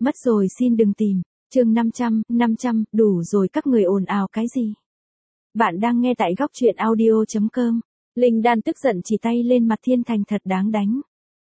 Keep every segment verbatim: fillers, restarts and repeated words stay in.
Mất rồi xin đừng tìm. Chương năm trăm, năm trăm, đủ rồi các người ồn ào cái gì? Bạn đang nghe tại góc truyện audio chấm com. Linh Đan tức giận chỉ tay lên mặt Thiên Thành thật đáng đánh.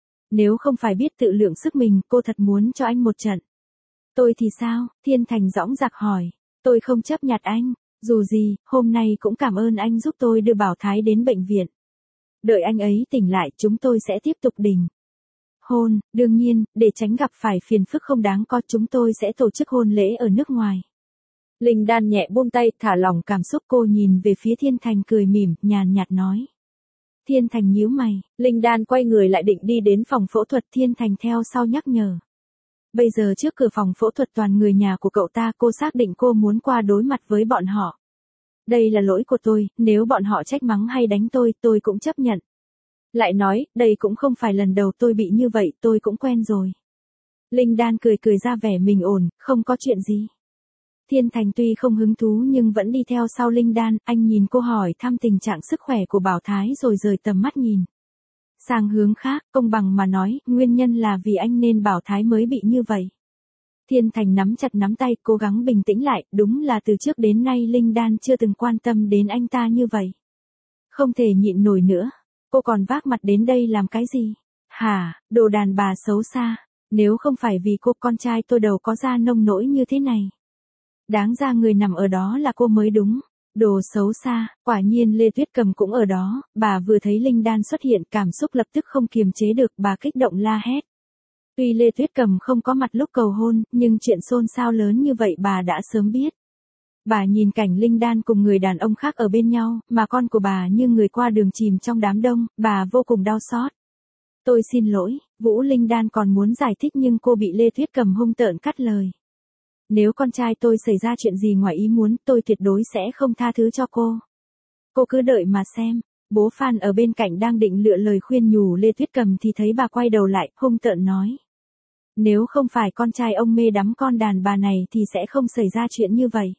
Nếu không phải biết tự lượng sức mình, cô thật muốn cho anh một trận. Tôi thì sao? Thiên Thành dõng dạc hỏi. Tôi không chấp nhặt anh. Dù gì, hôm nay cũng cảm ơn anh giúp tôi đưa Bảo Thái đến bệnh viện. Đợi anh ấy tỉnh lại chúng tôi sẽ tiếp tục đính hôn, đương nhiên, để tránh gặp phải phiền phức không đáng có chúng tôi sẽ tổ chức hôn lễ ở nước ngoài. Linh Đan nhẹ buông tay, thả lỏng cảm xúc cô nhìn về phía Thiên Thành cười mỉm, nhàn nhạt nói. Thiên Thành nhíu mày, Linh Đan quay người lại định đi đến phòng phẫu thuật, Thiên Thành theo sau nhắc nhở. Bây giờ trước cửa phòng phẫu thuật toàn người nhà của cậu ta, cô xác định cô muốn qua đối mặt với bọn họ. Đây là lỗi của tôi, nếu bọn họ trách mắng hay đánh tôi, tôi cũng chấp nhận. Lại nói, đây cũng không phải lần đầu tôi bị như vậy, tôi cũng quen rồi. Linh Đan cười cười ra vẻ mình ổn, không có chuyện gì. Thiên Thành tuy không hứng thú nhưng vẫn đi theo sau Linh Đan, anh nhìn cô hỏi thăm tình trạng sức khỏe của Bảo Thái rồi rời tầm mắt nhìn sang hướng khác, công bằng mà nói, nguyên nhân là vì anh nên Bảo Thái mới bị như vậy. Thiên Thành nắm chặt nắm tay, cố gắng bình tĩnh lại, đúng là từ trước đến nay Linh Đan chưa từng quan tâm đến anh ta như vậy. Không thể nhịn nổi nữa. Cô còn vác mặt đến đây làm cái gì? Hả, đồ đàn bà xấu xa. Nếu không phải vì cô, con trai tôi đâu có da nông nỗi như thế này. Đáng ra người nằm ở đó là cô mới đúng. Đồ xấu xa, quả nhiên Lê Tuyết Cầm cũng ở đó, bà vừa thấy Linh Đan xuất hiện cảm xúc lập tức không kiềm chế được, bà kích động la hét. Tuy Lê Tuyết Cầm không có mặt lúc cầu hôn, nhưng chuyện xôn xao lớn như vậy bà đã sớm biết. Bà nhìn cảnh Linh Đan cùng người đàn ông khác ở bên nhau, mà con của bà như người qua đường chìm trong đám đông, bà vô cùng đau xót. Tôi xin lỗi, Vũ Linh Đan còn muốn giải thích nhưng cô bị Lê Tuyết Cầm hung tợn cắt lời. Nếu con trai tôi xảy ra chuyện gì ngoài ý muốn, tôi tuyệt đối sẽ không tha thứ cho cô. Cô cứ đợi mà xem. Bố Phan ở bên cạnh đang định lựa lời khuyên nhủ Lê Tuyết Cầm thì thấy bà quay đầu lại, hung tợn nói. Nếu không phải con trai ông mê đắm con đàn bà này thì sẽ không xảy ra chuyện như vậy.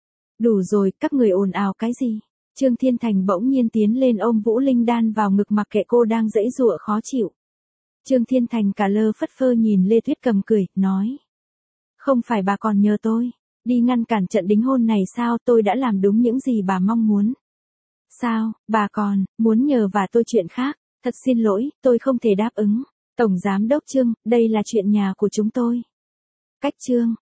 Đủ rồi, các người ồn ào cái gì? Trương Thiên Thành bỗng nhiên tiến lên ôm Vũ Linh Đan vào ngực mặc kệ cô đang giãy giụa khó chịu. Trương Thiên Thành cả lơ phất phơ nhìn Lê Tuyết Cầm cười, nói. Không phải bà còn nhờ tôi, đi ngăn cản trận đính hôn này sao, tôi đã làm đúng những gì bà mong muốn. Sao, bà còn, muốn nhờ và tôi chuyện khác, thật xin lỗi, tôi không thể đáp ứng. Tổng Giám đốc Trương, đây là chuyện nhà của chúng tôi. Cách Trương,